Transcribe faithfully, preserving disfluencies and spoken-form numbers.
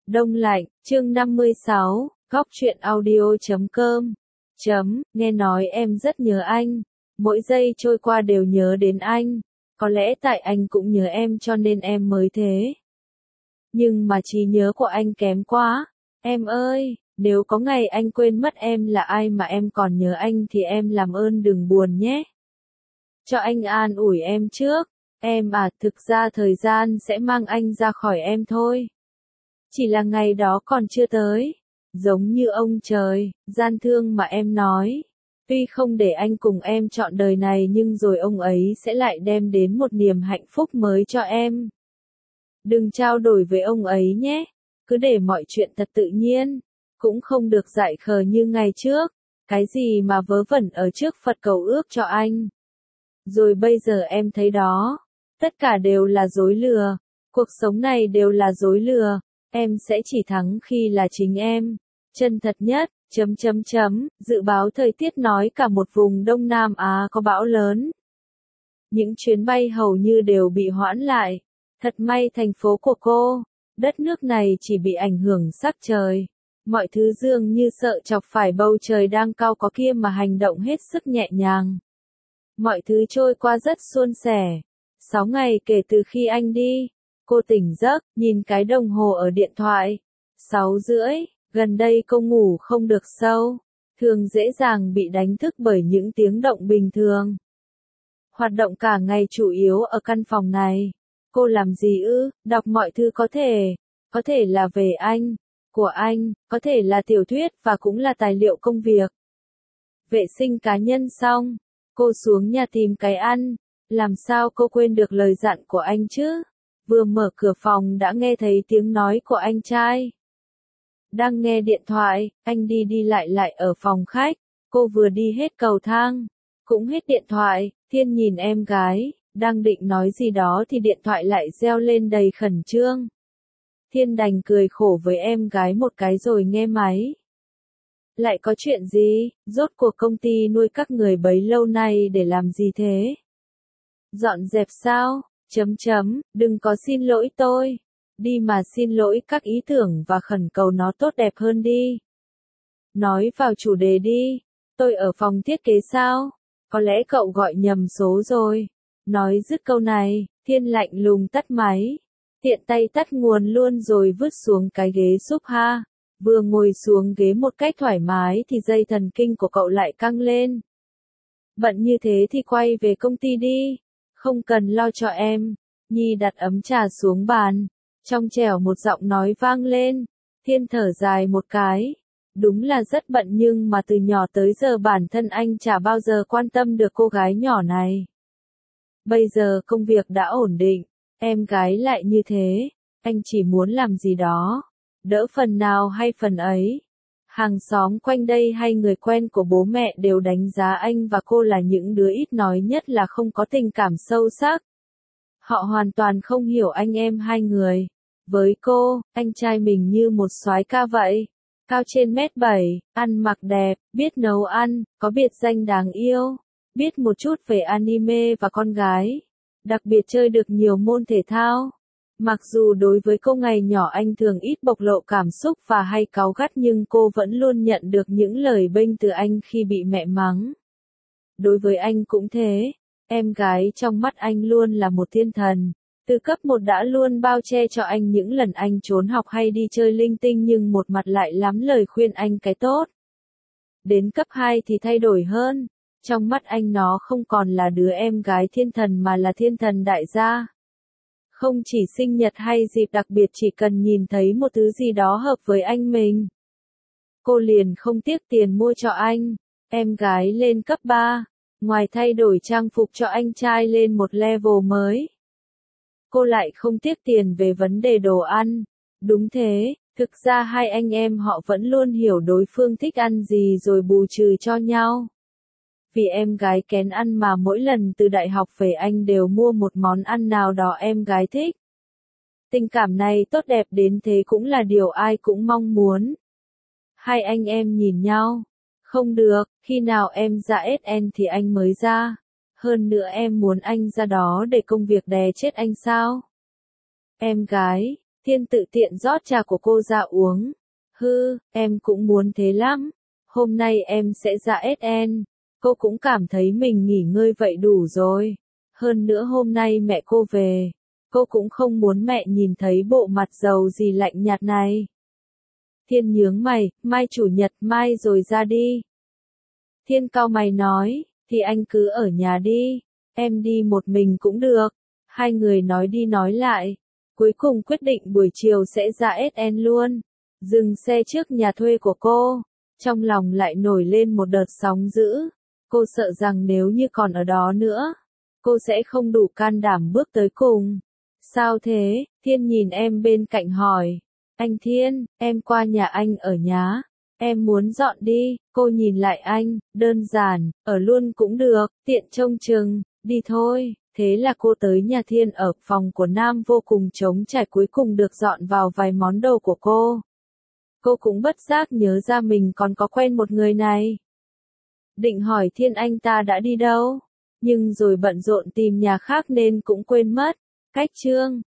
Đông lạnh, chương năm mươi sáu, góc truyện audio chấm com. Chấm, nghe nói em rất nhớ anh. Mỗi giây trôi qua đều nhớ đến anh. Có lẽ tại anh cũng nhớ em cho nên em mới thế. Nhưng mà trí nhớ của anh kém quá. Em ơi, nếu có ngày anh quên mất em là ai mà em còn nhớ anh thì em làm ơn đừng buồn nhé. Cho anh an ủi em trước. Em à, thực ra thời gian sẽ mang anh ra khỏi em thôi. Chỉ là ngày đó còn chưa tới. Giống như ông trời, gian thương mà em nói. Tuy không để anh cùng em trọn đời này nhưng rồi ông ấy sẽ lại đem đến một niềm hạnh phúc mới cho em. Đừng trao đổi với ông ấy nhé. Cứ để mọi chuyện thật tự nhiên. Cũng không được dại khờ như ngày trước. Cái gì mà vớ vẩn ở trước Phật cầu ước cho anh. Rồi bây giờ em thấy đó. Tất cả đều là dối lừa. Cuộc sống này đều là dối lừa. Em sẽ chỉ thắng khi là chính em. Chân thật nhất, chấm chấm chấm, dự báo thời tiết nói cả một vùng Đông Nam Á có bão lớn. Những chuyến bay hầu như đều bị hoãn lại. Thật may thành phố của cô, đất nước này chỉ bị ảnh hưởng sắc trời. Mọi thứ dường như sợ chọc phải bầu trời đang cao có kia mà hành động hết sức nhẹ nhàng. Mọi thứ trôi qua rất suôn sẻ. Sáu ngày kể từ khi anh đi. Cô tỉnh giấc, nhìn cái đồng hồ ở điện thoại. Sáu rưỡi, gần đây cô ngủ không được sâu. Thường dễ dàng bị đánh thức bởi những tiếng động bình thường. Hoạt động cả ngày chủ yếu ở căn phòng này. Cô làm gì ư? Đọc mọi thứ có thể. Có thể là về anh, của anh, có thể là tiểu thuyết và cũng là tài liệu công việc. Vệ sinh cá nhân xong. Cô xuống nhà tìm cái ăn. Làm sao cô quên được lời dặn của anh chứ? Vừa mở cửa phòng đã nghe thấy tiếng nói của anh trai. Đang nghe điện thoại, anh đi đi lại lại ở phòng khách. Cô vừa đi hết cầu thang, cũng hết điện thoại. Thiên nhìn em gái, đang định nói gì đó thì điện thoại lại reo lên đầy khẩn trương. Thiên đành cười khổ với em gái một cái rồi nghe máy. Lại có chuyện gì? Rốt cuộc công ty nuôi các người bấy lâu nay để làm gì thế? Dọn dẹp sao? Chấm chấm, đừng có xin lỗi tôi. Đi mà xin lỗi các ý tưởng và khẩn cầu nó tốt đẹp hơn đi. Nói vào chủ đề đi. Tôi ở phòng thiết kế sao? Có lẽ cậu gọi nhầm số rồi. Nói dứt câu này, Thiên lạnh lùng tắt máy. Tiện tay tắt nguồn luôn rồi vứt xuống cái ghế sofa. Vừa ngồi xuống ghế một cách thoải mái thì dây thần kinh của cậu lại căng lên. Bận như thế thì quay về công ty đi. Không cần lo cho em. Nhi đặt ấm trà xuống bàn. Trong trẻo một giọng nói vang lên. Thiên thở dài một cái. Đúng là rất bận nhưng mà từ nhỏ tới giờ bản thân anh chả bao giờ quan tâm được cô gái nhỏ này. Bây giờ công việc đã ổn định. Em gái lại như thế. Anh chỉ muốn làm gì đó. Đỡ phần nào hay phần ấy. Hàng xóm quanh đây hay người quen của bố mẹ đều đánh giá anh và cô là những đứa ít nói nhất là không có tình cảm sâu sắc. Họ hoàn toàn không hiểu anh em hai người. Với cô, anh trai mình như một soái ca vậy. Cao trên mét bảy, ăn mặc đẹp, biết nấu ăn, có biệt danh đáng yêu. Biết một chút về anime và con gái. Đặc biệt chơi được nhiều môn thể thao. Mặc dù đối với cô ngày nhỏ anh thường ít bộc lộ cảm xúc và hay cáu gắt nhưng cô vẫn luôn nhận được những lời bênh từ anh khi bị mẹ mắng. Đối với anh cũng thế, em gái trong mắt anh luôn là một thiên thần. Từ cấp một đã luôn bao che cho anh những lần anh trốn học hay đi chơi linh tinh nhưng một mặt lại lắm lời khuyên anh cái tốt. Đến cấp hai thì thay đổi hơn. Trong mắt anh nó không còn là đứa em gái thiên thần mà là thiên thần đại gia. Không chỉ sinh nhật hay dịp đặc biệt chỉ cần nhìn thấy một thứ gì đó hợp với anh mình. Cô liền không tiếc tiền mua cho anh. Em gái lên cấp ba. Ngoài thay đổi trang phục cho anh trai lên một level mới. Cô lại không tiếc tiền về vấn đề đồ ăn. Đúng thế, thực ra hai anh em họ vẫn luôn hiểu đối phương thích ăn gì rồi bù trừ cho nhau. Vì em gái kén ăn mà mỗi lần từ đại học về anh đều mua một món ăn nào đó em gái thích. Tình cảm này tốt đẹp đến thế cũng là điều ai cũng mong muốn. Hai anh em nhìn nhau. Không được, khi nào em ra ét en thì anh mới ra. Hơn nữa em muốn anh ra đó để công việc đè chết anh sao? Em gái, Thiên tự tiện rót trà của cô ra uống. Hư, em cũng muốn thế lắm. Hôm nay em sẽ ra ét en. Cô cũng cảm thấy mình nghỉ ngơi vậy đủ rồi. Hơn nữa hôm nay mẹ cô về. Cô cũng không muốn mẹ nhìn thấy bộ mặt giàu gì lạnh nhạt này. Thiên nhướng mày, mai chủ nhật mai rồi ra đi. Thiên cau mày nói, thì anh cứ ở nhà đi. Em đi một mình cũng được. Hai người nói đi nói lại. Cuối cùng quyết định buổi chiều sẽ ra ét en luôn. Dừng xe trước nhà thuê của cô. Trong lòng lại nổi lên một đợt sóng dữ. Cô sợ rằng nếu như còn ở đó nữa, cô sẽ không đủ can đảm bước tới cùng. Sao thế? Thiên nhìn em bên cạnh hỏi. Anh Thiên, em qua nhà anh ở nhá. Em muốn dọn đi. Cô nhìn lại anh, đơn giản, ở luôn cũng được, tiện trông chừng, đi thôi. Thế là cô tới nhà Thiên ở phòng của Nam vô cùng trống trải, cuối cùng được dọn vào vài món đồ của cô. Cô cũng bất giác nhớ ra mình còn có quen một người này. Định hỏi Thiên anh ta đã đi đâu, nhưng rồi bận rộn tìm nhà khác nên cũng quên mất. Cách chương